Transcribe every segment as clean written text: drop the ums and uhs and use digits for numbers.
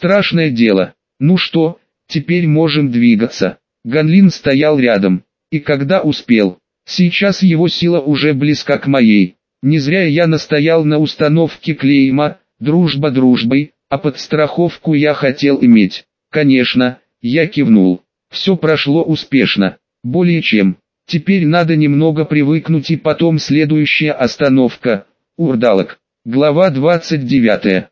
Страшное дело. Ну что, теперь можем двигаться. Ганлин стоял рядом. И когда успел. Сейчас его сила уже близка к моей. Не зря я настоял на установке клейма «Дружба дружбой», а подстраховку я хотел иметь. Конечно, я кивнул. Все прошло успешно. Более чем. Теперь надо немного привыкнуть, и потом следующая остановка. Урдалок. Глава 29.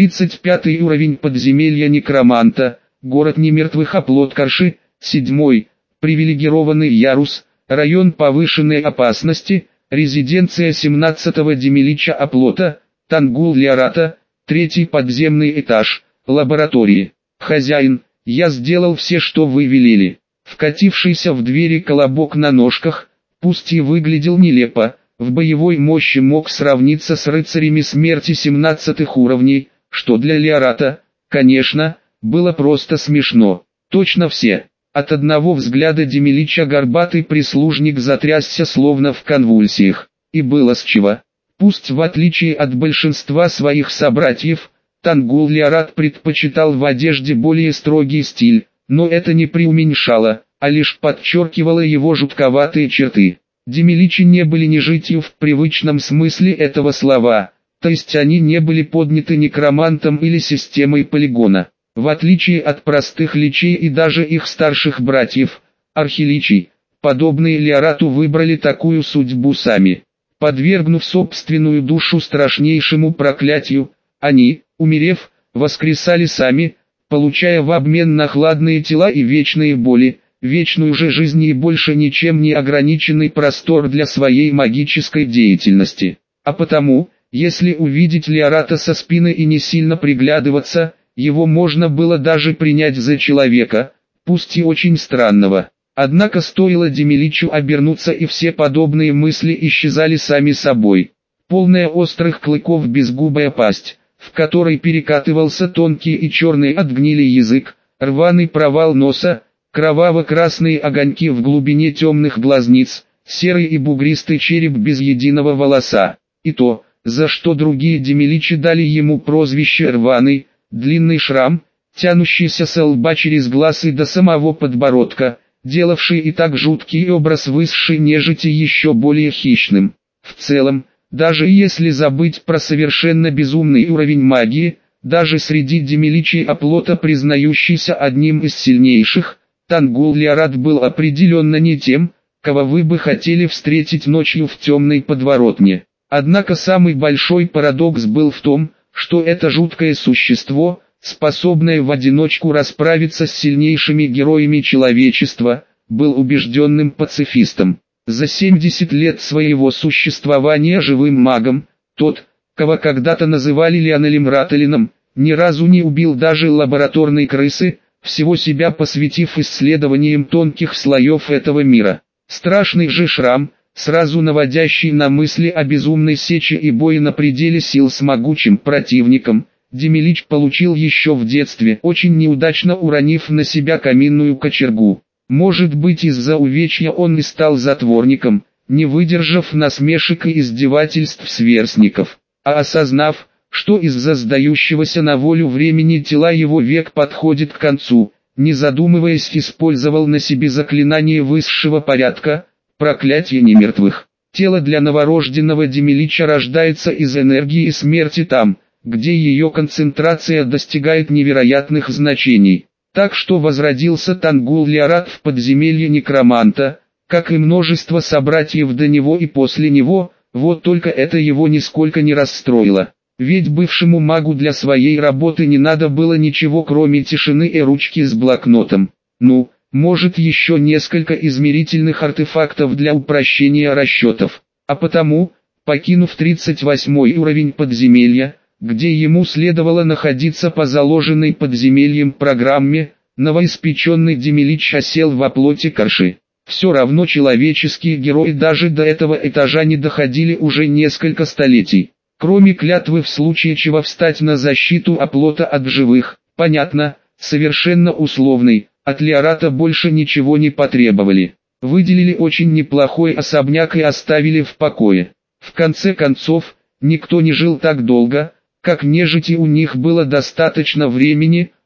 35 уровень подземелья некроманта. Город немертвых оплот Карши. 7. Привилегированный ярус. Район повышенной опасности. Резиденция 17-го Демилича оплота. Тангул-Лиарата. 3-й подземный этаж. Лаборатории. Хозяин, я сделал все, что вы велели. Вкатившийся в двери колобок на ножках, пусть и выглядел нелепо, в боевой мощи мог сравниться с рыцарями смерти 17-х уровней, что для Лиарата, конечно, было просто смешно. Точно все. От одного взгляда Демилича горбатый прислужник затрясся словно в конвульсиях. И было с чего. Пусть в отличие от большинства своих собратьев, Тангул-Лиарат предпочитал в одежде более строгий стиль, но это не преуменьшало, а лишь подчеркивало его жутковатые черты. Демиличи не были нежитью в привычном смысле этого слова, то есть они не были подняты некромантом или системой полигона. В отличие от простых личей и даже их старших братьев, архиличий, подобные Лиарату выбрали такую судьбу сами. Подвергнув собственную душу страшнейшему проклятию, они, умерев, воскресали сами, получая в обмен на хладные тела и вечные боли, вечную же жизнь и больше ничем не ограниченный простор для своей магической деятельности. А потому, если увидеть Лиарата со спины и не сильно приглядываться, его можно было даже принять за человека, пусть и очень странного. Однако стоило Демиличу обернуться, и все подобные мысли исчезали сами собой. Полная острых клыков безгубая пасть, в которой перекатывался тонкий и черный от гнили язык, рваный провал носа, кроваво-красные огоньки в глубине темных глазниц, серый и бугристый череп без единого волоса. И то, за что другие Демиличи дали ему прозвище «рваный», длинный шрам, тянущийся со лба через глаз и до самого подбородка, делавший и так жуткий образ высшей нежити еще более хищным. В целом, даже если забыть про совершенно безумный уровень магии, даже среди Демиличей оплота, признающийся одним из сильнейших, Тангул-Лиарат был определенно не тем, кого вы бы хотели встретить ночью в темной подворотне. Однако самый большой парадокс был в том, что это жуткое существо, способное в одиночку расправиться с сильнейшими героями человечества, был убежденным пацифистом. За 70 лет своего существования живым магом, тот, кого когда-то называли Лионелем Раттелином, ни разу не убил даже лабораторной крысы, всего себя посвятив исследованиям тонких слоев этого мира. Страшный же шрам, сразу наводящий на мысли о безумной сече и бое на пределе сил с могучим противником, Демилич получил еще в детстве, очень неудачно уронив на себя каминную кочергу. Может быть, из-за увечья он и стал затворником, не выдержав насмешек и издевательств сверстников, а осознав, что из-за сдающегося на волю времени тела его век подходит к концу, не задумываясь использовал на себе заклинание высшего порядка, проклятие немертвых. Тело для новорожденного Демилича рождается из энергии смерти там, где ее концентрация достигает невероятных значений. Так что возродился Тангул-Лиарат в подземелье некроманта, как и множество собратьев до него и после него, вот только это его нисколько не расстроило. Ведь бывшему магу для своей работы не надо было ничего, кроме тишины и ручки с блокнотом. Ну, может, еще несколько измерительных артефактов для упрощения расчетов. А потому, покинув 38-й уровень подземелья, где ему следовало находиться по заложенной подземельем программе, новоиспеченный Демилич осел в оплоте Карши. Все равно человеческие герои даже до этого этажа не доходили уже несколько столетий. Кроме клятвы в случае чего встать на защиту оплота от живых, понятно, совершенно условной, от Лиарата больше ничего не потребовали. Выделили очень неплохой особняк и оставили в покое. В конце концов, никто не жил так долго, как нежити, у них было достаточно времени,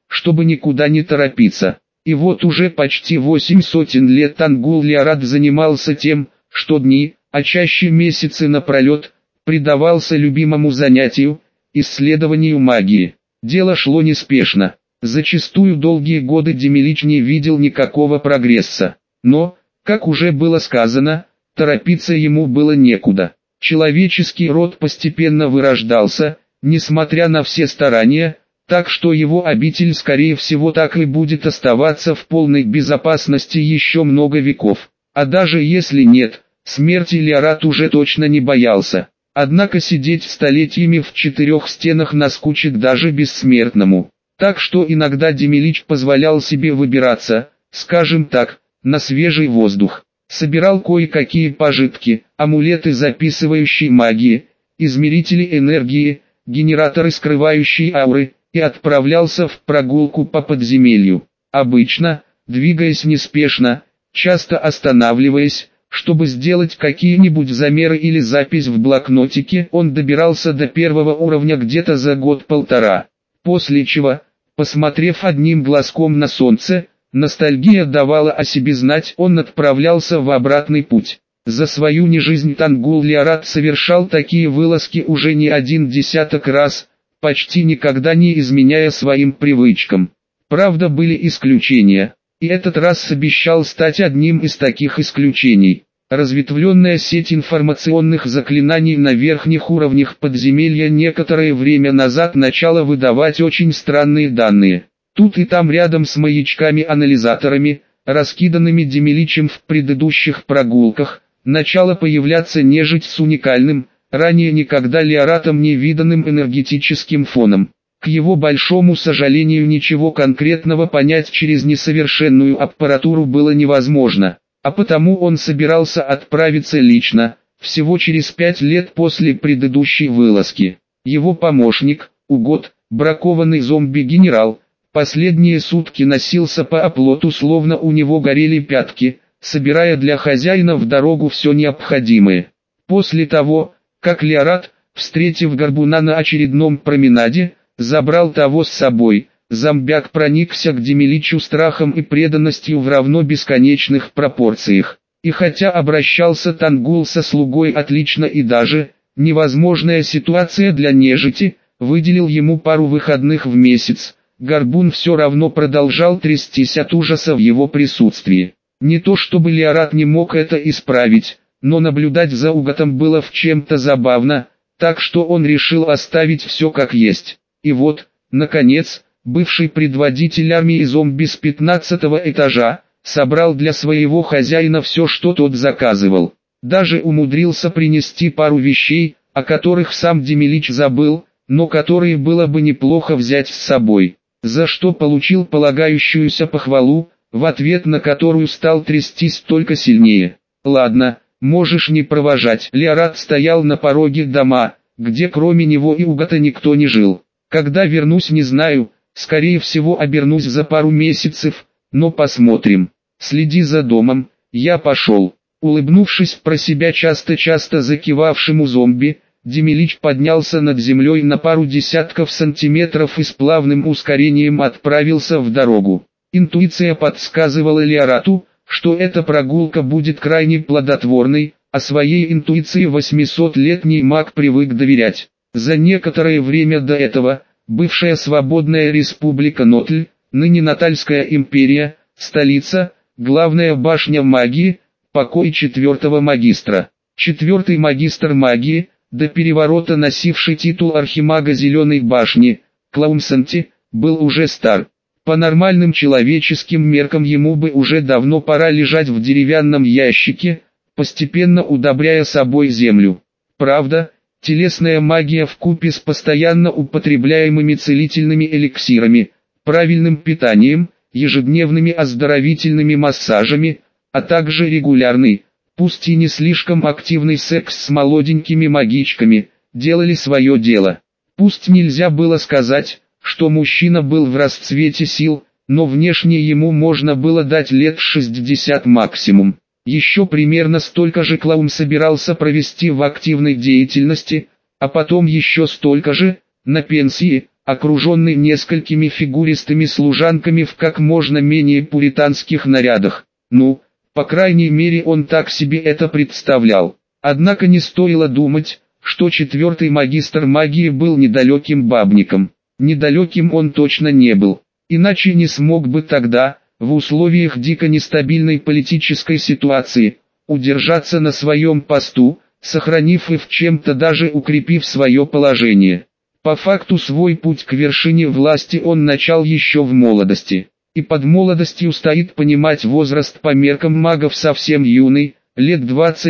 чтобы никуда не торопиться. И вот уже почти 800 лет Тангул-Лиарат занимался тем, что дни, а чаще месяцы напролет, предавался любимому занятию – исследованию магии. Дело шло неспешно. Зачастую долгие годы Демилич не видел никакого прогресса. Но, как уже было сказано, торопиться ему было некуда. Человеческий род постепенно вырождался, несмотря на все старания, так что его обитель скорее всего так и будет оставаться в полной безопасности еще много веков. А даже если нет, смерти Лиарат уже точно не боялся. Однако сидеть столетиями в четырех стенах наскучит даже бессмертному. Так что иногда Демилич позволял себе выбираться, скажем так, на свежий воздух. Собирал кое-какие пожитки, амулеты записывающей магии, измерители энергии, генераторы скрывающие ауры, и отправлялся в прогулку по подземелью. Обычно, двигаясь неспешно, часто останавливаясь, чтобы сделать какие-нибудь замеры или запись в блокнотике, он добирался до первого уровня где-то за год-полтора. После чего, посмотрев одним глазком на солнце, ностальгия давала о себе знать, он отправлялся в обратный путь. За свою нежизнь Тангул-Лиарат совершал такие вылазки уже не один десяток раз, почти никогда не изменяя своим привычкам. Правда, были исключения, и этот раз обещал стать одним из таких исключений. Разветвленная сеть информационных заклинаний на верхних уровнях подземелья некоторое время назад начала выдавать очень странные данные. Тут и там рядом с маячками-анализаторами, раскиданными Демиличем в предыдущих прогулках, начала появляться нежить с уникальным, ранее никогда Лиаратом не виданным энергетическим фоном. К его большому сожалению, ничего конкретного понять через несовершенную аппаратуру было невозможно, а потому он собирался отправиться лично, всего через 5 лет после предыдущей вылазки. Его помощник, Угод, бракованный зомби-генерал, последние сутки носился по оплоту, словно у него горели пятки, собирая для хозяина в дорогу все необходимое. После того, как Лиарат, встретив Горбуна на очередном променаде, забрал того с собой, зомбяк проникся к Демиличу страхом и преданностью в равно бесконечных пропорциях. И хотя обращался Тангул со слугой отлично и даже, невозможная ситуация для нежити, выделил ему пару выходных в месяц, Горбун все равно продолжал трястись от ужаса в его присутствии. Не то чтобы Лиарат не мог это исправить, но наблюдать за Уготом было в чем-то забавно, так что он решил оставить все как есть. И вот, наконец, бывший предводитель армии зомби с 15-го этажа, собрал для своего хозяина все, что тот заказывал. Даже умудрился принести пару вещей, о которых сам Демилич забыл, но которые было бы неплохо взять с собой. За что получил полагающуюся похвалу, в ответ на которую стал трястись только сильнее. «Ладно, можешь не провожать». Лиарат стоял на пороге дома, где кроме него и Угота никто не жил. «Когда вернусь, не знаю, скорее всего обернусь за пару месяцев, но посмотрим. Следи за домом, я пошел». Улыбнувшись про себя часто-часто закивавшему зомби, Демилич поднялся над землей на пару десятков сантиметров и с плавным ускорением отправился в дорогу. Интуиция подсказывала Лиарату, что эта прогулка будет крайне плодотворной, а своей интуиции 800-летний маг привык доверять. За некоторое время до этого, бывшая свободная республика Нотль, ныне Натальская империя, столица, главная башня магии, покой 4-го магистра. 4-й магистр магии, до переворота носивший титул архимага Зеленой башни, Клаумсанти, был уже стар. По нормальным человеческим меркам ему бы уже давно пора лежать в деревянном ящике, постепенно удобряя собой землю. Правда, телесная магия вкупе с постоянно употребляемыми целительными эликсирами, правильным питанием, ежедневными оздоровительными массажами, а также регулярный, пусть и не слишком активный секс с молоденькими магичками, делали свое дело. Пусть нельзя было сказать, что мужчина был в расцвете сил, но внешне ему можно было дать лет 60 максимум. Еще примерно столько же Клаум собирался провести в активной деятельности, а потом еще столько же, на пенсии, окруженный несколькими фигуристыми служанками в как можно менее пуританских нарядах. Ну, по крайней мере он так себе это представлял. Однако не стоило думать, что четвертый магистр магии был недалеким бабником. Недалеким он точно не был. Иначе не смог бы тогда, в условиях дико нестабильной политической ситуации, удержаться на своем посту, сохранив и в чем-то даже укрепив свое положение. По факту свой путь к вершине власти он начал еще в молодости. И под молодостью стоит понимать возраст по меркам магов совсем юный, лет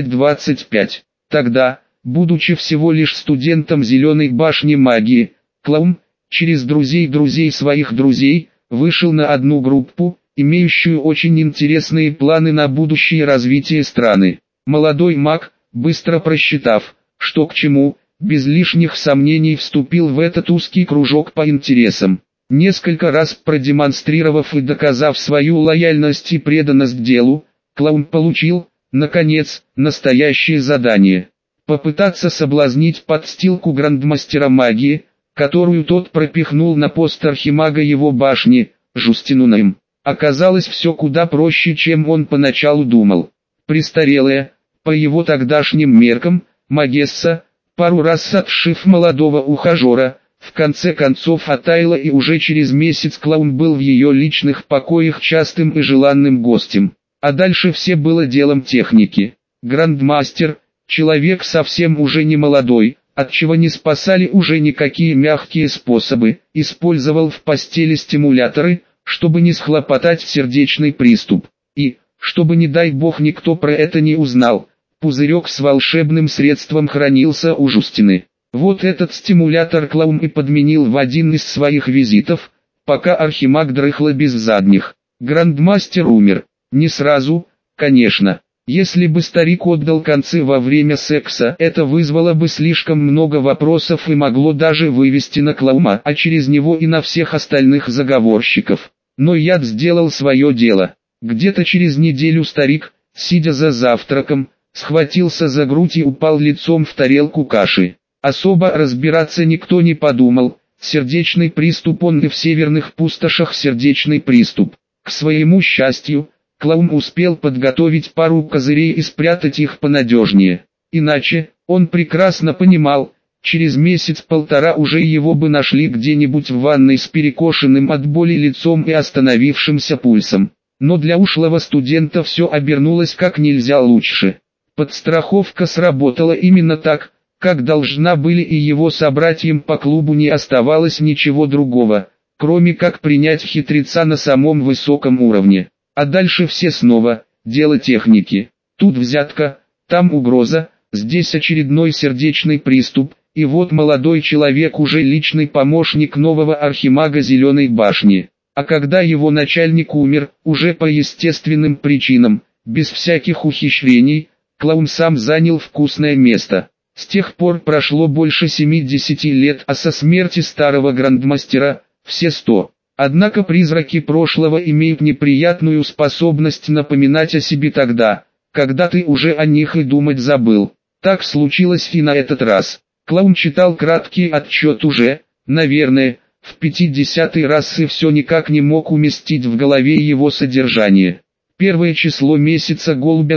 20-25. Тогда, будучи всего лишь студентом Зеленой башни магии, Клаум, через друзей своих друзей, вышел на одну группу, имеющую очень интересные планы на будущее развитие страны. Молодой маг, быстро просчитав, что к чему, без лишних сомнений вступил в этот узкий кружок по интересам. Несколько раз продемонстрировав и доказав свою лояльность и преданность делу, Клаум получил, наконец, настоящее задание. Попытаться соблазнить подстилку грандмастера магии, которую тот пропихнул на пост архимага его башни, Жустину Наим. Оказалось все куда проще, чем он поначалу думал. Престарелая, по его тогдашним меркам, магесса, пару раз отшив молодого ухажера, в конце концов оттаяла, и уже через месяц Клаум был в ее личных покоях частым и желанным гостем. А дальше все было делом техники. Грандмастер, человек совсем уже не молодой, отчего не спасали уже никакие мягкие способы, использовал в постели стимуляторы, чтобы не схлопотать сердечный приступ. И, чтобы не дай бог никто про это не узнал, пузырек с волшебным средством хранился у Жустины. Вот этот стимулятор Клаум и подменил в один из своих визитов, пока архимаг дрыхла без задних. Грандмастер умер. Не сразу, конечно. Если бы старик отдал концы во время секса, это вызвало бы слишком много вопросов и могло даже вывести на Клаума, а через него и на всех остальных заговорщиков. Но яд сделал свое дело. Где-то через неделю старик, сидя за завтраком, схватился за грудь и упал лицом в тарелку каши. Особо разбираться никто не подумал, сердечный приступ он и в северных пустошах сердечный приступ. К своему счастью, Клаум успел подготовить пару козырей и спрятать их понадежнее. Иначе, он прекрасно понимал, через месяц-полтора уже его бы нашли где-нибудь в ванной с перекошенным от боли лицом и остановившимся пульсом. Но для ушлого студента все обернулось как нельзя лучше. Подстраховка сработала именно так, как должна были, и его собратьям по клубу не оставалось ничего другого, кроме как принять хитреца на самом высоком уровне. А дальше все снова, дело техники. Тут взятка, там угроза, здесь очередной сердечный приступ, и вот молодой человек уже личный помощник нового архимага Зеленой башни. А когда его начальник умер, уже по естественным причинам, без всяких ухищрений, Клаум сам занял вкусное место. С тех пор прошло больше 70 лет, а со смерти старого грандмастера – все 100. Однако призраки прошлого имеют неприятную способность напоминать о себе тогда, когда ты уже о них и думать забыл. Так случилось и на этот раз. Клаум читал краткий отчет уже, наверное, в 50-й раз и все никак не мог уместить в голове его содержание. Первое число месяца Голубя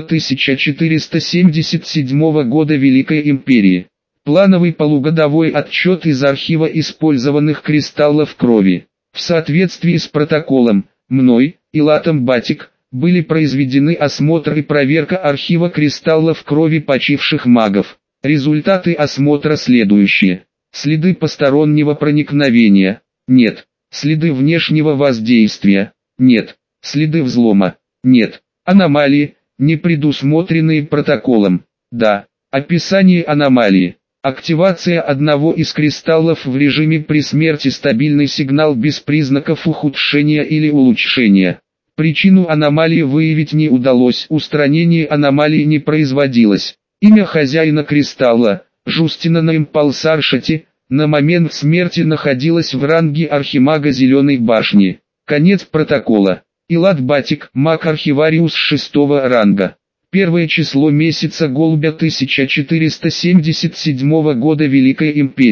1477 года Великой Империи. Плановый полугодовой отчет из архива использованных кристаллов крови. В соответствии с протоколом, мной, Илатом Батик, были произведены осмотр и проверка архива кристаллов крови почивших магов. Результаты осмотра следующие. Следы постороннего проникновения. Нет. Следы внешнего воздействия. Нет. Следы взлома. Нет. Аномалии, не предусмотренные протоколом. Да. Описание аномалии. Активация одного из кристаллов в режиме при смерти, стабильный сигнал без признаков ухудшения или улучшения. Причину аномалии выявить не удалось, устранение аномалии не производилось. Имя хозяина кристалла, Жустина Наим Палсаршати, на момент смерти находилось в ранге архимага Зеленой башни. Конец протокола. Илат Батик, маг-архивариус 6-го ранга. Первое число месяца Голубя 1477 года Великой Империи.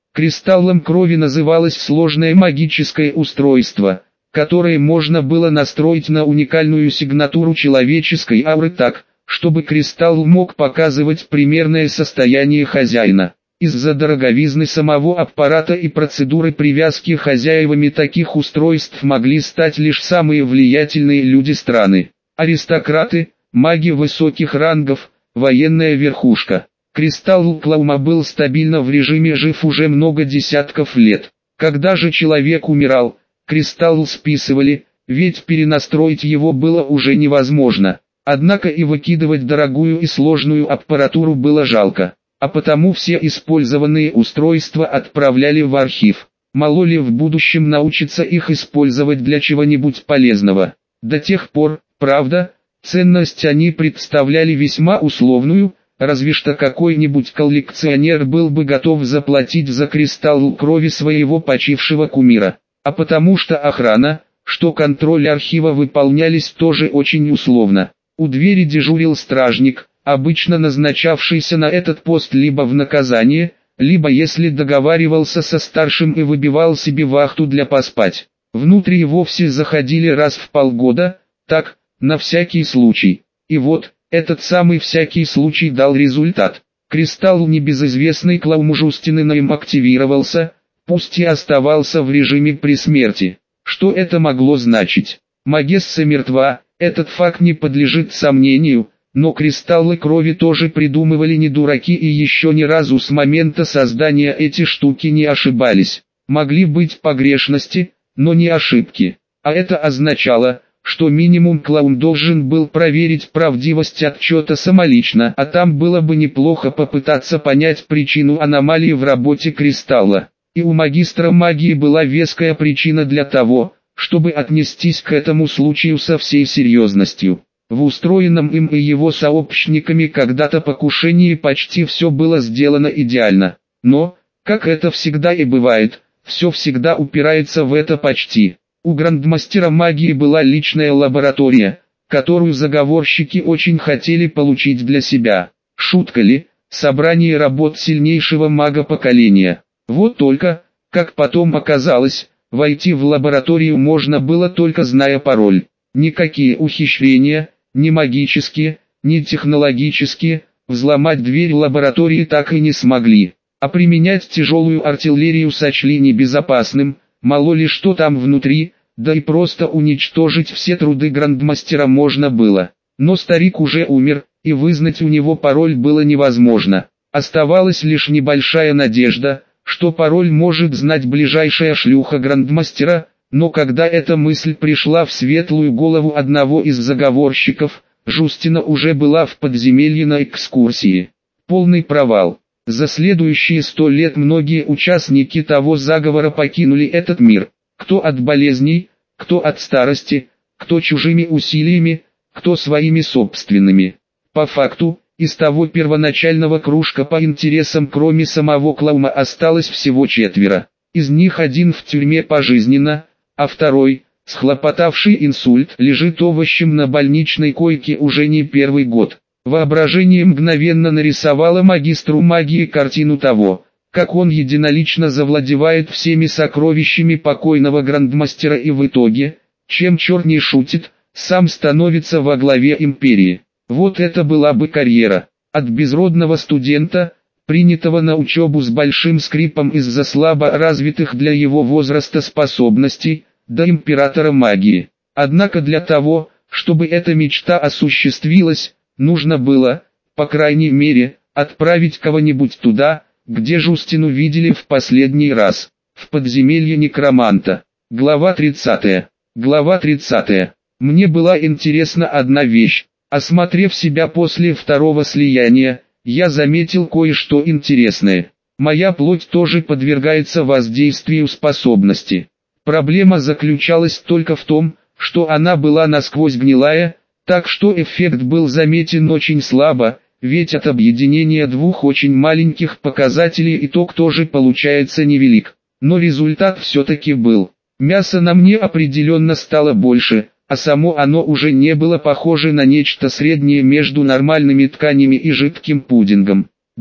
Кристаллом крови называлось сложное магическое устройство, которое можно было настроить на уникальную сигнатуру человеческой ауры так, чтобы кристалл мог показывать примерное состояние хозяина. Из-за дороговизны самого аппарата и процедуры привязки хозяевами таких устройств могли стать лишь самые влиятельные люди страны. Аристократы, маги высоких рангов, военная верхушка. Кристалл Клаума был стабильно в режиме жив уже много десятков лет. Когда же человек умирал, кристалл списывали, ведь перенастроить его было уже невозможно. Однако и выкидывать дорогую и сложную аппаратуру было жалко, а потому все использованные устройства отправляли в архив. Мало ли в будущем научиться их использовать для чего-нибудь полезного. До тех пор, правда, ценность они представляли весьма условную, разве что какой-нибудь коллекционер был бы готов заплатить за кристалл крови своего почившего кумира. А потому что охрана, что контроль архива выполнялись тоже очень условно. У двери дежурил стражник, обычно назначавшийся на этот пост либо в наказание, либо если договаривался со старшим и выбивал себе вахту для поспать. Внутрь и вовсе заходили раз в полгода, так, на всякий случай. И вот, этот самый всякий случай дал результат. Кристалл небезызвестный Клаум Жустининым активировался, пусть и оставался в режиме при смерти. Что это могло значить? Магесса мертва, этот факт не подлежит сомнению, но кристаллы крови тоже придумывали не дураки и еще ни разу с момента создания эти штуки не ошибались. Могли быть погрешности, но не ошибки. А это означало, что минимум Клаум должен был проверить правдивость отчета самолично, а там было бы неплохо попытаться понять причину аномалии в работе кристалла. И у магистра магии была веская причина для того, чтобы отнестись к этому случаю со всей серьезностью. В устроенном им и его сообщниками когда-то покушении почти все было сделано идеально. Но, как это всегда и бывает, все всегда упирается в это почти. У грандмастера магии была личная лаборатория, которую заговорщики очень хотели получить для себя. Шутка ли, собрание работ сильнейшего мага поколения. Вот только, как потом оказалось, войти в лабораторию можно было только зная пароль. Никакие ухищрения, ни магические, ни технологические, взломать дверь лаборатории так и не смогли. А применять тяжелую артиллерию сочли небезопасным, мало ли что там внутри, да и просто уничтожить все труды грандмастера можно было. Но старик уже умер, и вызнать у него пароль было невозможно. Оставалась лишь небольшая надежда, что пароль может знать ближайшая шлюха грандмастера, но когда эта мысль пришла в светлую голову одного из заговорщиков, Жустина уже была в подземелье на экскурсии. Полный провал. За следующие 100 лет многие участники того заговора покинули этот мир. Кто от болезней, кто от старости, кто чужими усилиями, кто своими собственными. По факту, из того первоначального кружка по интересам кроме самого Клаума осталось всего 4. Из них один в тюрьме пожизненно, а второй, схлопотавший инсульт, лежит овощем на больничной койке уже не первый год. Воображение мгновенно нарисовало магистру магии картину того, как он единолично завладевает всеми сокровищами покойного грандмастера и в итоге, чем черт не шутит, сам становится во главе империи. Вот это была бы карьера. От безродного студента, принятого на учебу с большим скрипом из-за слабо развитых для его возраста способностей, до императора магии. Однако для того, чтобы эта мечта осуществилась, нужно было, по крайней мере, отправить кого-нибудь туда, где Жустину видели в последний раз. В подземелье некроманта. Глава 30. Глава 30. Мне была интересна одна вещь. Осмотрев себя после второго слияния, я заметил кое-что интересное. Моя плоть тоже подвергается воздействию способности. Проблема заключалась только в том, что она была насквозь гнилая, так что эффект был заметен очень слабо, ведь от объединения двух очень маленьких показателей итог тоже получается невелик. Но результат все-таки был. Мяса на мне определенно стало больше, а само оно уже не было похоже на нечто среднее между нормальными тканями и жидким пудингом. Да,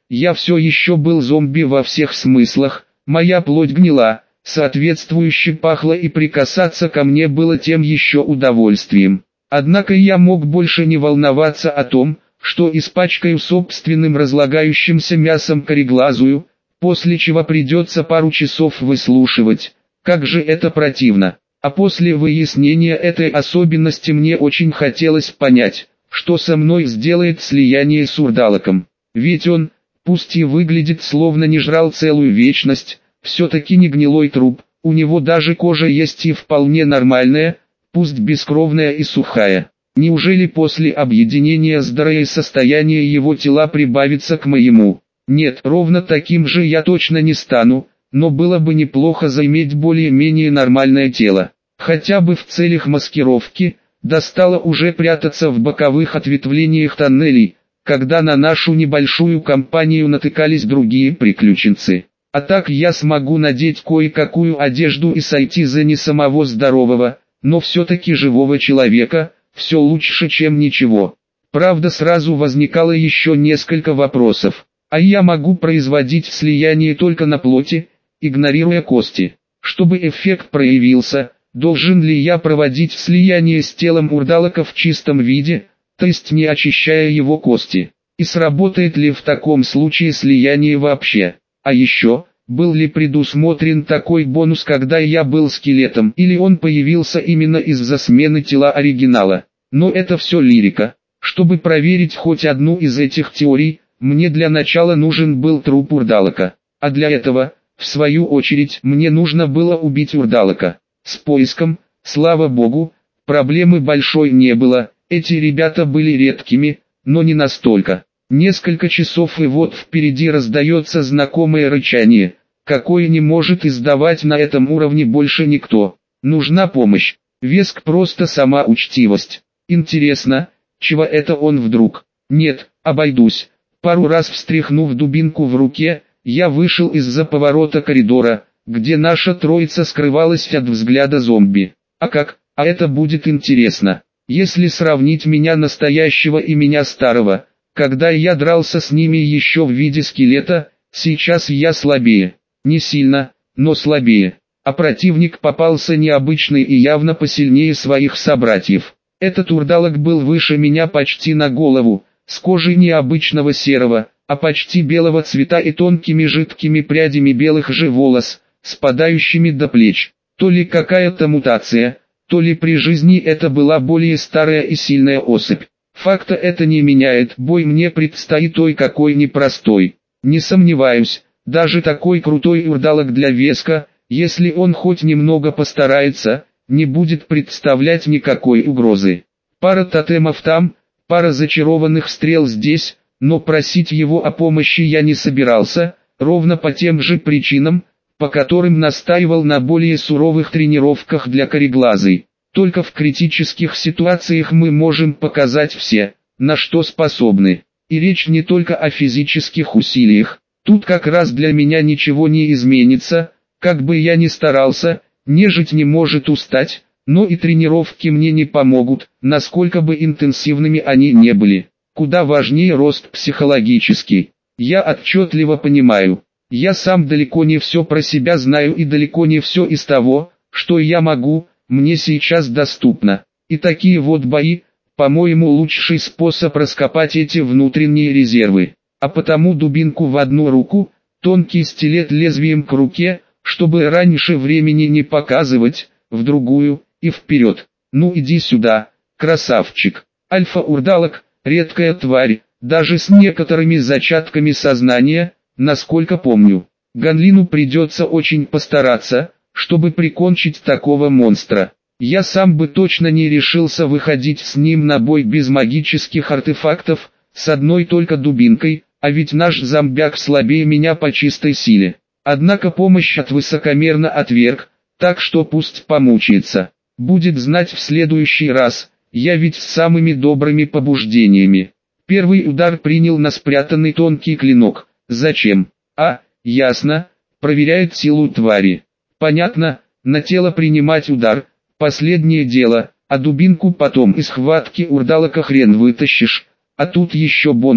я все еще был зомби во всех смыслах, моя плоть гнила, соответствующе пахло и прикасаться ко мне было тем еще удовольствием. Однако я мог больше не волноваться о том, что испачкаю собственным разлагающимся мясом кореглазую, после чего придется пару часов выслушивать, как же это противно. А после выяснения этой особенности мне очень хотелось понять, что со мной сделает слияние с урдалаком. Ведь он, пусть и выглядит словно не жрал целую вечность, все-таки не гнилой труп, у него даже кожа есть и вполне нормальная, пусть бескровная и сухая. Неужели после объединения здоровое состояние его тела прибавится к моему? Нет, ровно таким же я точно не стану, но было бы неплохо заиметь более-менее нормальное тело. Хотя бы в целях маскировки, достало уже прятаться в боковых ответвлениях тоннелей, когда на нашу небольшую компанию натыкались другие приключенцы. А так я смогу надеть кое-какую одежду и сойти за не самого здорового, но все-таки живого человека, все лучше, чем ничего. Правда, сразу возникало еще несколько вопросов. А я могу производить слияние только на плоти, игнорируя кости. Чтобы эффект проявился, должен ли я проводить слияние с телом урдалака в чистом виде, то есть не очищая его кости? И сработает ли в таком случае слияние вообще? А еще, был ли предусмотрен такой бонус, когда я был скелетом, или он появился именно из-за смены тела оригинала? Но это все лирика. Чтобы проверить хоть одну из этих теорий, мне для начала нужен был труп урдалака. А для этого, в свою очередь, мне нужно было убить урдалака. С поиском, слава богу, проблемы большой не было, эти ребята были редкими, но не настолько. Несколько часов и вот впереди раздается знакомое рычание, какое не может издавать на этом уровне больше никто. Нужна помощь. Веск просто сама учтивость. Интересно, чего это он вдруг? Нет, обойдусь. Пару раз встряхнув дубинку в руке, я вышел из-за поворота коридора, где наша троица скрывалась от взгляда зомби. А как? А это будет интересно. Если сравнить меня настоящего и меня старого, когда я дрался с ними еще в виде скелета, сейчас я слабее. Не сильно, но слабее. А противник попался необычный и явно посильнее своих собратьев. Этот урдалак был выше меня почти на голову, с кожей необычного серого, а почти белого цвета и тонкими жидкими прядями белых же волос, спадающими до плеч. То ли какая-то мутация, то ли при жизни это была более старая и сильная особь. Факта это не меняет, бой мне предстоит ой какой непростой. Не сомневаюсь, даже такой крутой урдалак для Веска, если он хоть немного постарается, не будет представлять никакой угрозы. Пара тотемов там, пара зачарованных стрел здесь, но просить его о помощи я не собирался, ровно по тем же причинам, по которым настаивал на более суровых тренировках для кореглазой. Только в критических ситуациях мы можем показать все, на что способны. И речь не только о физических усилиях. Тут как раз для меня ничего не изменится, как бы я ни старался, нежить не может устать, но и тренировки мне не помогут, насколько бы интенсивными они не были. Куда важнее рост психологический. Я отчетливо понимаю, я сам далеко не все про себя знаю и далеко не все из того, что я могу, мне сейчас доступно. И такие вот бои, по-моему, лучший способ раскопать эти внутренние резервы. А потому дубинку в одну руку, тонкий стилет лезвием к руке, чтобы раньше времени не показывать, в другую, и вперед. Ну иди сюда, красавчик. Альфа-урдалак, редкая тварь, даже с некоторыми зачатками сознания, насколько помню. Ганлину придется очень постараться, чтобы прикончить такого монстра. Я сам бы точно не решился выходить с ним на бой без магических артефактов, с одной только дубинкой, а ведь наш зомбяк слабее меня по чистой силе. Однако помощь от высокомерно отверг, так что пусть помучается. Будет знать в следующий раз, я ведь с самыми добрыми побуждениями. Первый удар принял на спрятанный тонкий клинок. Зачем? А, ясно, проверяет силу твари. Понятно, на тело принимать удар, последнее дело, а дубинку потом из схватки урдалака хрен вытащишь. А тут еще бонус,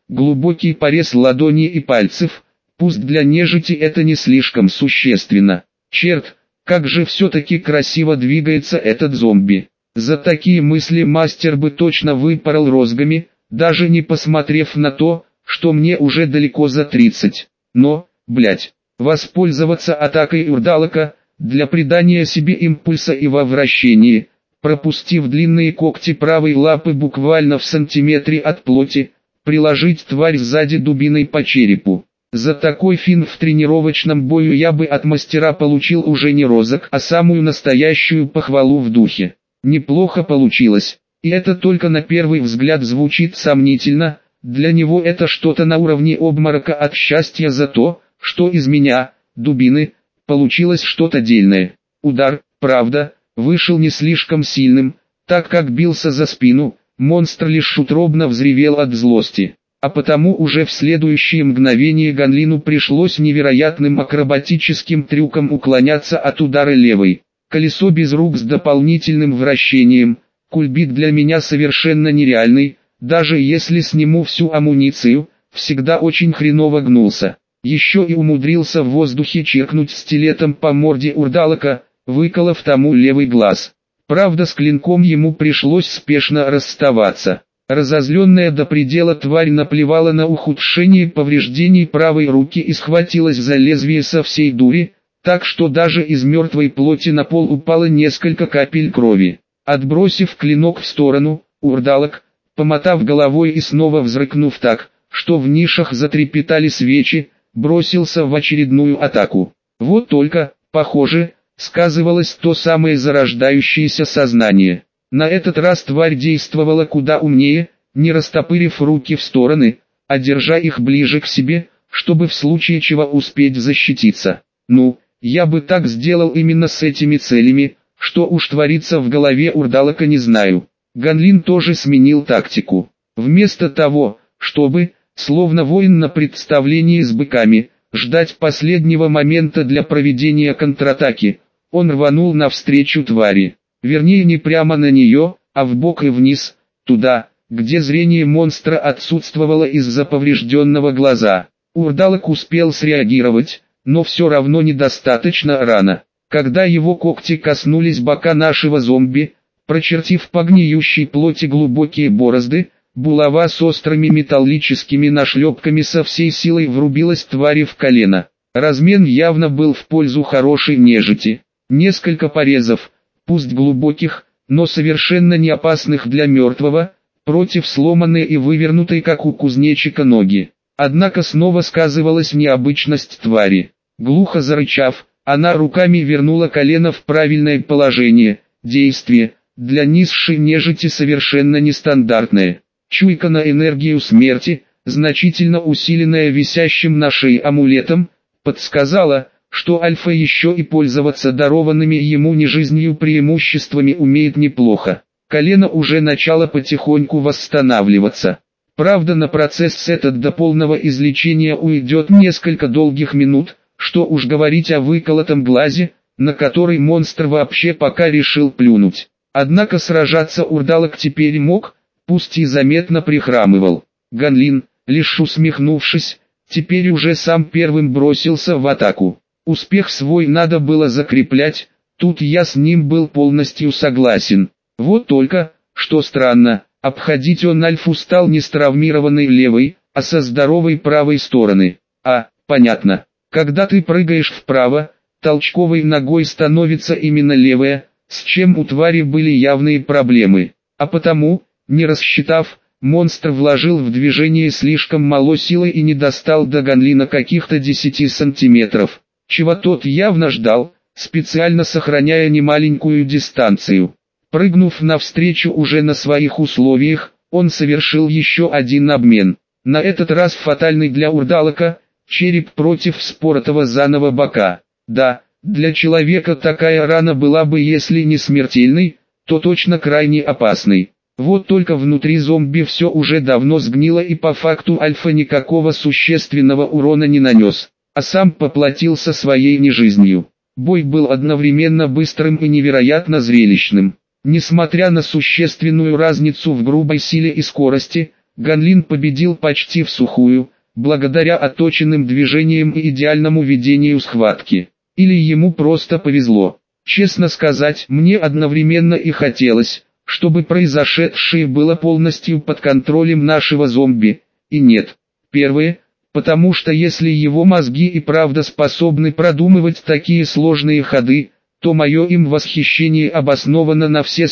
глубокий порез ладони и пальцев, пусть для нежити это не слишком существенно. Черт, как же все-таки красиво двигается этот зомби. За такие мысли мастер бы точно выпорол розгами, даже не посмотрев на то, что мне уже далеко за 30. Но, блять, воспользоваться атакой урдалака, для придания себе импульса и во вращении, пропустив длинные когти правой лапы буквально в сантиметре от плоти, приложить тварь сзади дубиной по черепу. За такой фин в тренировочном бою я бы от мастера получил уже не розок, а самую настоящую похвалу в духе. Неплохо получилось, и это только на первый взгляд звучит сомнительно, для него это что-то на уровне обморока от счастья за то, что из меня, дубины, получилось что-то дельное. Удар, правда, вышел не слишком сильным, так как бился за спину, монстр лишь утробно взревел от злости. А потому уже в следующее мгновение Ганлину пришлось невероятным акробатическим трюком уклоняться от удара левой. Колесо без рук с дополнительным вращением, кульбит для меня совершенно нереальный, даже если сниму всю амуницию, всегда очень хреново гнулся. Еще и умудрился в воздухе чиркнуть стилетом по морде урдалака, выколов тому левый глаз. Правда, с клинком ему пришлось спешно расставаться. Разозленная до предела тварь наплевала на ухудшение повреждений правой руки и схватилась за лезвие со всей дури, так что даже из мертвой плоти на пол упало несколько капель крови. Отбросив клинок в сторону, урдалак, помотав головой и снова взрыкнув так, что в нишах затрепетали свечи, бросился в очередную атаку. Вот только, похоже, сказывалось то самое зарождающееся сознание. На этот раз тварь действовала куда умнее, не растопырив руки в стороны, а держа их ближе к себе, чтобы в случае чего успеть защититься. Ну, я бы так сделал именно с этими целями, что уж творится в голове урдалака не знаю. Ганлин тоже сменил тактику. Вместо того, чтобы, словно воин на представлении с быками, ждать последнего момента для проведения контратаки, он рванул навстречу твари. Вернее, не прямо на нее, а вбок и вниз, туда, где зрение монстра отсутствовало из-за поврежденного глаза. Урдалак успел среагировать, но все равно недостаточно рано. Когда его когти коснулись бока нашего зомби, прочертив по гниющей плоти глубокие борозды, булава с острыми металлическими нашлепками со всей силой врубилась твари в колено. Размен явно был в пользу хорошей нежити. Несколько порезов, пусть глубоких, но совершенно не опасных для мертвого, против сломанной и вывернутой как у кузнечика ноги. Однако снова сказывалась необычность твари. Глухо зарычав, она руками вернула колено в правильное положение. Действие, для низшей нежити совершенно нестандартное. Чуйка на энергию смерти, значительно усиленная висящим на шее амулетом, подсказала, что Альфа еще и пользоваться дарованными ему не жизнью преимуществами умеет неплохо. Колено уже начало потихоньку восстанавливаться. Правда, на процесс этот до полного излечения уйдет несколько долгих минут, что уж говорить о выколотом глазе, на который монстр вообще пока решил плюнуть. Однако сражаться урдалак теперь мог, пусть и заметно прихрамывал. Ганлин, лишь усмехнувшись, теперь уже сам первым бросился в атаку. Успех свой надо было закреплять, тут я с ним был полностью согласен. Вот только, что странно, обходить он Альфу стал не с травмированной левой, а со здоровой правой стороны. Понятно. Когда ты прыгаешь вправо, толчковой ногой становится именно левая, с чем у твари были явные проблемы. А потому, не рассчитав, монстр вложил в движение слишком мало силы и не достал до Ганлина каких-то 10 сантиметров. Чего тот явно ждал, специально сохраняя немаленькую дистанцию. Прыгнув навстречу уже на своих условиях, он совершил еще один обмен. На этот раз фатальный для урдалака, череп против вспоротого заново бока. Да, для человека такая рана была бы если не смертельной, то точно крайне опасной. Вот только внутри зомби все уже давно сгнило и по факту Альфа никакого существенного урона не нанес, а сам поплатился своей нежизнью. Бой был одновременно быстрым и невероятно зрелищным. Несмотря на существенную разницу в грубой силе и скорости, Ганлин победил почти всухую, благодаря отточенным движениям и идеальному ведению схватки. Или ему просто повезло. Честно сказать, мне одновременно и хотелось, чтобы произошедшее было полностью под контролем нашего зомби, и нет. Первое, потому что если его мозги и правда способны продумывать такие сложные ходы, то мое им восхищение обосновано на все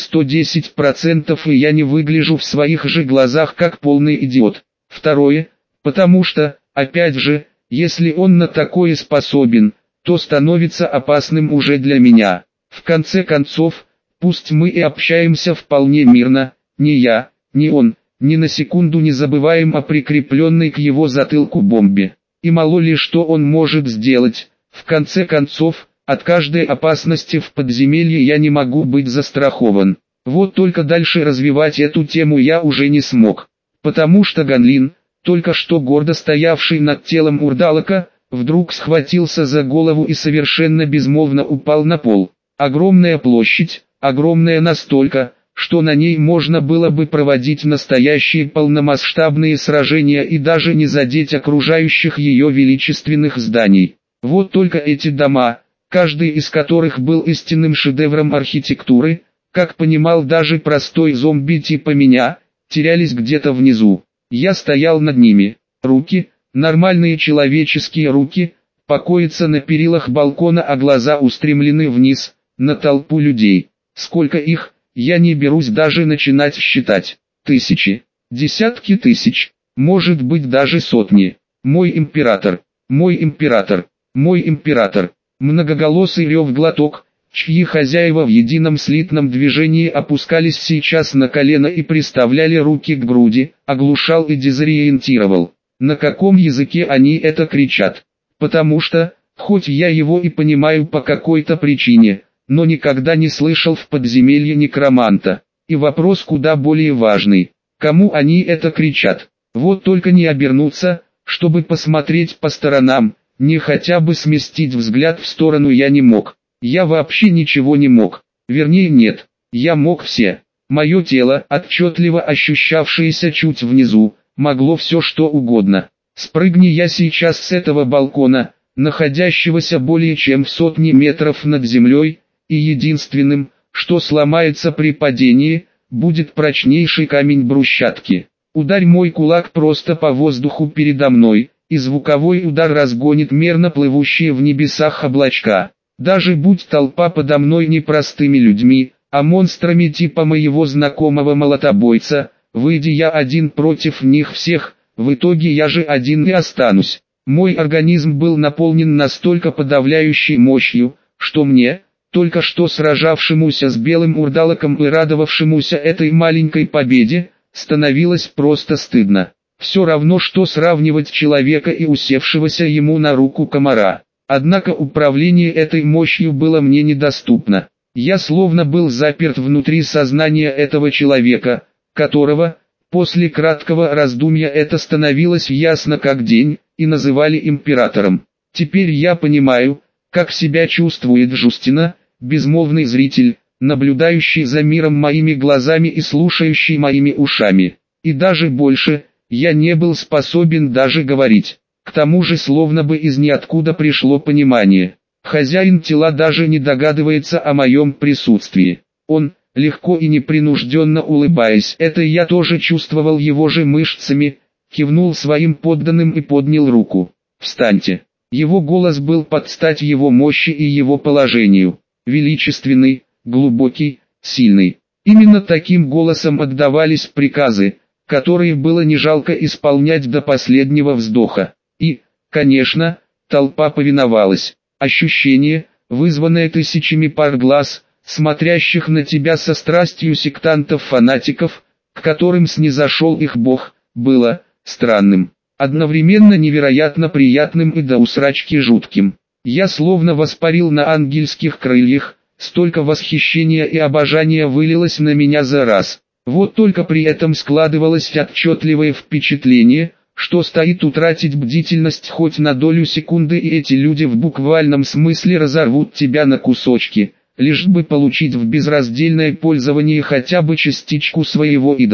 110%, и я не выгляжу в своих же глазах как полный идиот. Второе, потому что, опять же, если он на такое способен, то становится опасным уже для меня. В конце концов, пусть мы и общаемся вполне мирно, ни я, ни он, ни на секунду не забываем о прикрепленной к его затылку бомбе. И мало ли что он может сделать. В конце концов, от каждой опасности в подземелье я не могу быть застрахован. Вот только дальше развивать эту тему я уже не смог. Потому что Ганлин, только что гордо стоявший над телом Урдалака, вдруг схватился за голову и совершенно безмолвно упал на пол. Огромная площадь, огромная настолько, что на ней можно было бы проводить настоящие полномасштабные сражения и даже не задеть окружающих ее величественных зданий. Вот только эти дома, каждый из которых был истинным шедевром архитектуры, как понимал даже простой зомби типа меня, терялись где-то внизу. Я стоял над ними. Руки, нормальные человеческие руки, покоятся на перилах балкона, а глаза устремлены вниз, на толпу людей. Сколько их, я не берусь даже начинать считать. Тысячи, десятки тысяч, может быть даже сотни. Мой император, мой император, мой император. Многоголосый рев глоток, чьи хозяева в едином слитном движении опускались сейчас на колено и приставляли руки к груди, оглушал и дезориентировал. На каком языке они это кричат? Потому что, хоть я его и понимаю по какой-то причине, но никогда не слышал в подземелье некроманта. И вопрос куда более важный. Кому они это кричат? Вот только не обернуться, чтобы посмотреть по сторонам, не хотя бы сместить взгляд в сторону я не мог. Я вообще ничего не мог. Вернее нет, я мог все. Мое тело, отчетливо ощущавшееся чуть внизу, могло все что угодно. Спрыгни я сейчас с этого балкона, находящегося более чем в сотне метров над землей, и единственным, что сломается при падении, будет прочнейший камень брусчатки. Ударь мой кулак просто по воздуху передо мной, и звуковой удар разгонит мерно плывущие в небесах облачка. Даже будь толпа подо мной не простыми людьми, а монстрами типа моего знакомого молотобойца, выйди я один против них всех, в итоге я же один и останусь. Мой организм был наполнен настолько подавляющей мощью, что мне, только что сражавшемуся с белым урдалаком и радовавшемуся этой маленькой победе, становилось просто стыдно. Все равно что сравнивать человека и усевшегося ему на руку комара. Однако управление этой мощью было мне недоступно. Я словно был заперт внутри сознания этого человека, которого, после краткого раздумья это становилось ясно как день, и называли императором. Теперь я понимаю, как себя чувствует Джустина, безмолвный зритель, наблюдающий за миром моими глазами и слушающий моими ушами. И даже больше, я не был способен даже говорить. К тому же словно бы из ниоткуда пришло понимание. Хозяин тела даже не догадывается о моем присутствии. Он, легко и непринужденно улыбаясь, это я тоже чувствовал его же мышцами, кивнул своим подданным и поднял руку. «Встаньте!» Его голос был под стать его мощи и его положению. Величественный, глубокий, сильный. Именно таким голосом отдавались приказы, которые было не жалко исполнять до последнего вздоха. И, конечно, толпа повиновалась. Ощущение, вызванное тысячами пар глаз, смотрящих на тебя со страстью сектантов-фанатиков, к которым снизошел их бог, было странным, одновременно невероятно приятным и до усрачки жутким. Я словно воспарил на ангельских крыльях, столько восхищения и обожания вылилось на меня за раз. Вот только при этом складывалось отчетливое впечатление, что стоит утратить бдительность хоть на долю секунды, и эти люди в буквальном смысле разорвут тебя на кусочки, лишь бы получить в безраздельное пользование хотя бы частичку своего идола.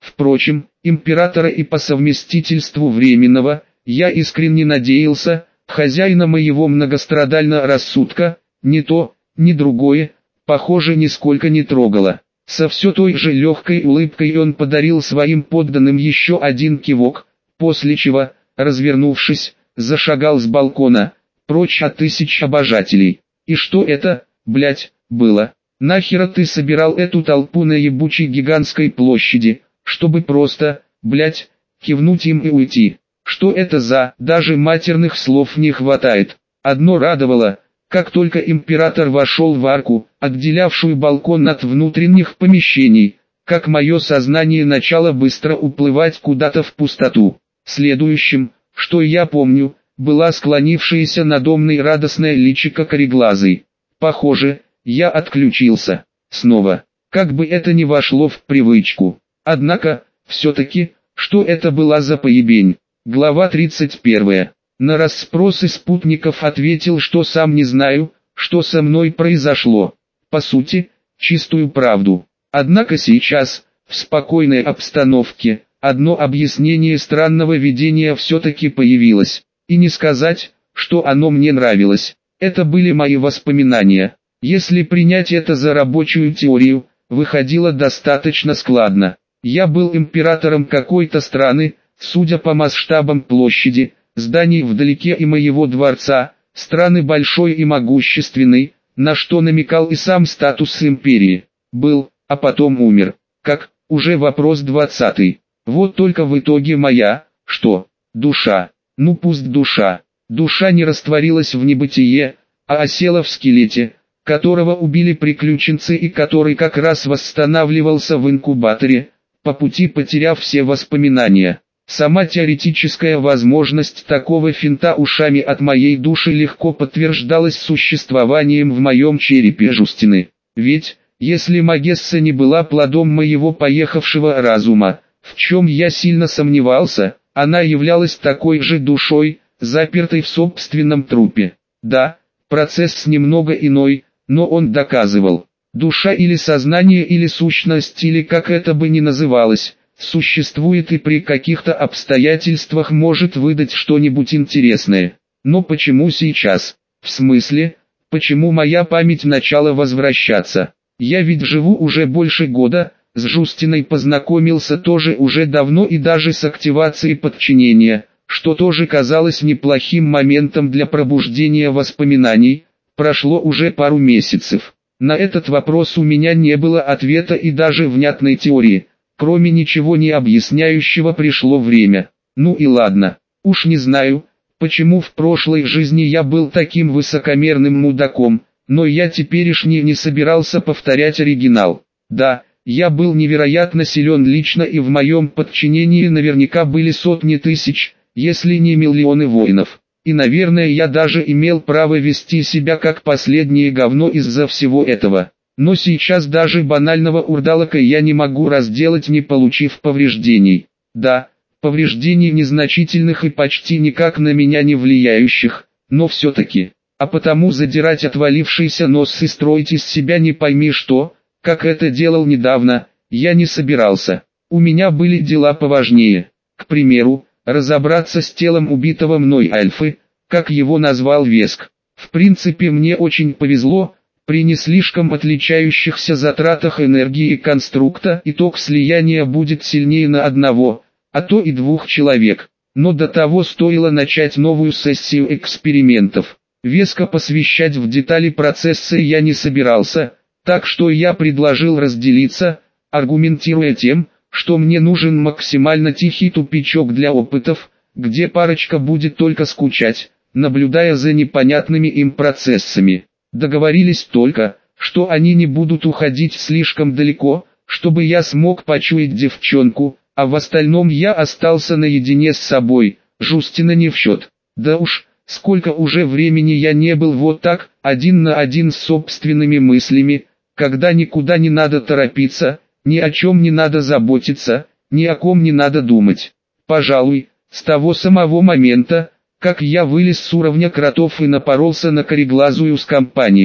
Впрочем, императора и по совместительству временного, я искренне надеялся, хозяина моего многострадального рассудка, ни то, ни другое, похоже, нисколько не трогало. Со все той же легкой улыбкой он подарил своим подданным еще один кивок, после чего, развернувшись, зашагал с балкона, прочь от тысяч обожателей. И что это, блять, было? Нахера ты собирал эту толпу на ебучей гигантской площади, чтобы просто, блять, кивнуть им и уйти? Что это за, даже матерных слов не хватает. Одно радовало, как только император вошел в арку, отделявшую балкон от внутренних помещений, как мое сознание начало быстро уплывать куда-то в пустоту. Следующим, что я помню, была склонившаяся надо мной радостная личико кореглазой. Похоже, я отключился. Снова, как бы это ни вошло в привычку. Однако, все-таки, что это была за поебень? Глава 31. На расспросы спутников ответил, что сам не знаю, что со мной произошло. По сути, чистую правду. Однако сейчас, в спокойной обстановке, одно объяснение странного видения все-таки появилось. И не сказать, что оно мне нравилось. Это были мои воспоминания. Если принять это за рабочую теорию, выходило достаточно складно. Я был императором какой-то страны, судя по масштабам площади, зданий вдалеке и моего дворца, страны большой и могущественной, на что намекал и сам статус империи. Был, а потом умер. Как, уже вопрос 20. Вот только в итоге моя, что, душа, ну пусть душа. Душа не растворилась в небытие, а осела в скелете, которого убили приключенцы и который как раз восстанавливался в инкубаторе, по пути потеряв все воспоминания. Сама теоретическая возможность такого финта ушами от моей души легко подтверждалась существованием в моем черепе Жустины. Ведь, если Магесса не была плодом моего поехавшего разума, в чем я сильно сомневался, она являлась такой же душой, запертой в собственном трупе. Да, процесс немного иной, но он доказывал. Душа или сознание или сущность или как это бы ни называлось, существует и при каких-то обстоятельствах может выдать что-нибудь интересное. Но почему сейчас? В смысле, почему моя память начала возвращаться? Я ведь живу уже больше года, с Жустиной познакомился тоже уже давно и даже с активацией подчинения, что тоже казалось неплохим моментом для пробуждения воспоминаний. Прошло уже пару месяцев. На этот вопрос у меня не было ответа и даже внятной теории. Кроме ничего не объясняющего пришло время. Ну и ладно. Уж не знаю, почему в прошлой жизни я был таким высокомерным мудаком, но я теперешний не собирался повторять оригинал. Да, я был невероятно силен лично и в моем подчинении наверняка были сотни тысяч, если не миллионы воинов. И наверное я даже имел право вести себя как последнее говно из-за всего этого. Но сейчас даже банального урдалака я не могу разделать, не получив повреждений. Да, повреждений незначительных и почти никак на меня не влияющих, но все-таки. А потому задирать отвалившийся нос и строить из себя не пойми что, как это делал недавно, я не собирался. У меня были дела поважнее. К примеру, разобраться с телом убитого мной Альфы, как его назвал Веск. В принципе мне очень повезло, при не слишком отличающихся затратах энергии конструкта итог слияния будет сильнее на одного, а то и двух человек. Но до того стоило начать новую сессию экспериментов. Веска посвящать в детали процесса я не собирался, так что я предложил разделиться, аргументируя тем, что мне нужен максимально тихий тупичок для опытов, где парочка будет только скучать, наблюдая за непонятными им процессами. Договорились только, что они не будут уходить слишком далеко, чтобы я смог почуять девчонку, а в остальном я остался наедине с собой, Жустина не в счет. Да уж, сколько уже времени я не был вот так, один на один с собственными мыслями, когда никуда не надо торопиться, ни о чем не надо заботиться, ни о ком не надо думать. Пожалуй, с того самого момента, как я вылез с уровня кротов и напоролся на кореглазую с компанией.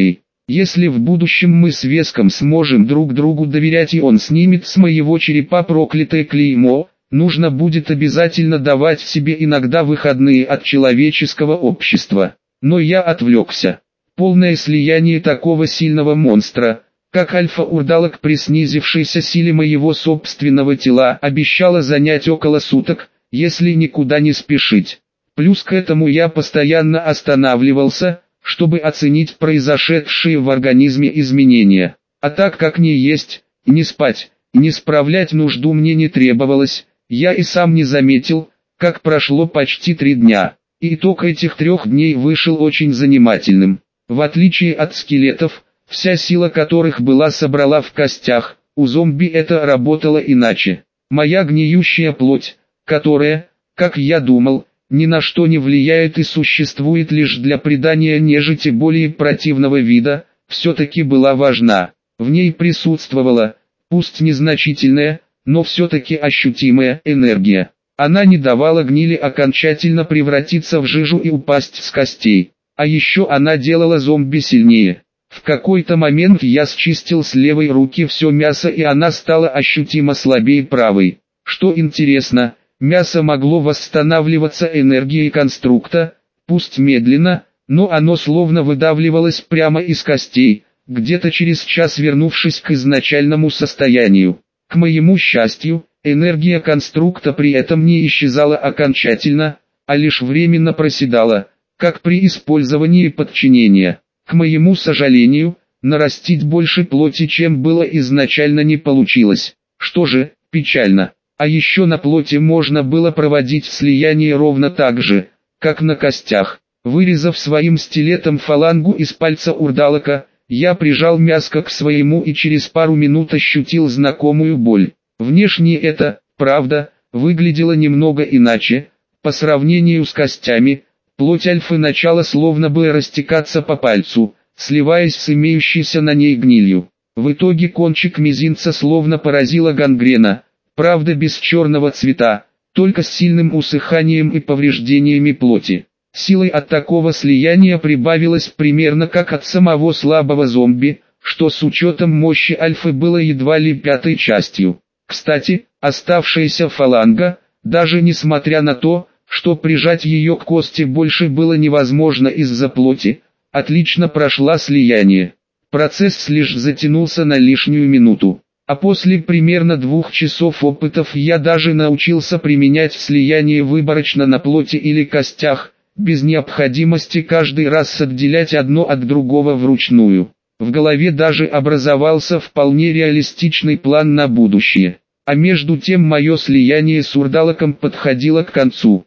Если в будущем мы с Веском сможем друг другу доверять и он снимет с моего черепа проклятое клеймо, нужно будет обязательно давать себе иногда выходные от человеческого общества. Но я отвлекся. Полное слияние такого сильного монстра, как альфа-урдалок при снизившейся силе моего собственного тела, обещало занять около суток, если никуда не спешить. Плюс к этому я постоянно останавливался, чтобы оценить произошедшие в организме изменения. А так как не есть, не спать, не справлять нужду мне не требовалось, я и сам не заметил, как прошло почти 3 дня. И итог этих 3 дней вышел очень занимательным. В отличие от скелетов, вся сила которых была собрана в костях, у зомби это работало иначе. Моя гниющая плоть, которая, как я думал, ни на что не влияет и существует лишь для придания нежити более противного вида, все-таки была важна. В ней присутствовала, пусть незначительная, но все-таки ощутимая энергия. Она не давала гнили окончательно превратиться в жижу и упасть с костей. А еще она делала зомби сильнее. В какой-то момент я счистил с левой руки все мясо, и она стала ощутимо слабее правой. Что интересно, мясо могло восстанавливаться энергией конструкта, пусть медленно, но оно словно выдавливалось прямо из костей, где-то через час вернувшись к изначальному состоянию. К моему счастью, энергия конструкта при этом не исчезала окончательно, а лишь временно проседала, как при использовании подчинения. К моему сожалению, нарастить больше плоти, чем было изначально, не получилось. Что же, печально. А еще на плоти можно было проводить слияние ровно так же, как на костях. Вырезав своим стилетом фалангу из пальца урдалака, я прижал мяско к своему и через пару минут ощутил знакомую боль. Внешне это, правда, выглядело немного иначе. По сравнению с костями, плоть альфы начала словно бы растекаться по пальцу, сливаясь с имеющейся на ней гнилью. В итоге кончик мизинца словно поразила гангрена, правда без черного цвета, только с сильным усыханием и повреждениями плоти. Силой от такого слияния прибавилось примерно как от самого слабого зомби, что с учетом мощи альфы было едва ли 5-й частью. Кстати, оставшаяся фаланга, даже несмотря на то, что прижать ее к кости больше было невозможно из-за плоти, отлично прошла слияние. Процесс лишь затянулся на лишнюю минуту. А после примерно 2 часов опытов я даже научился применять слияние выборочно на плоти или костях, без необходимости каждый раз отделять одно от другого вручную. В голове даже образовался вполне реалистичный план на будущее. А между тем мое слияние с урдалаком подходило к концу.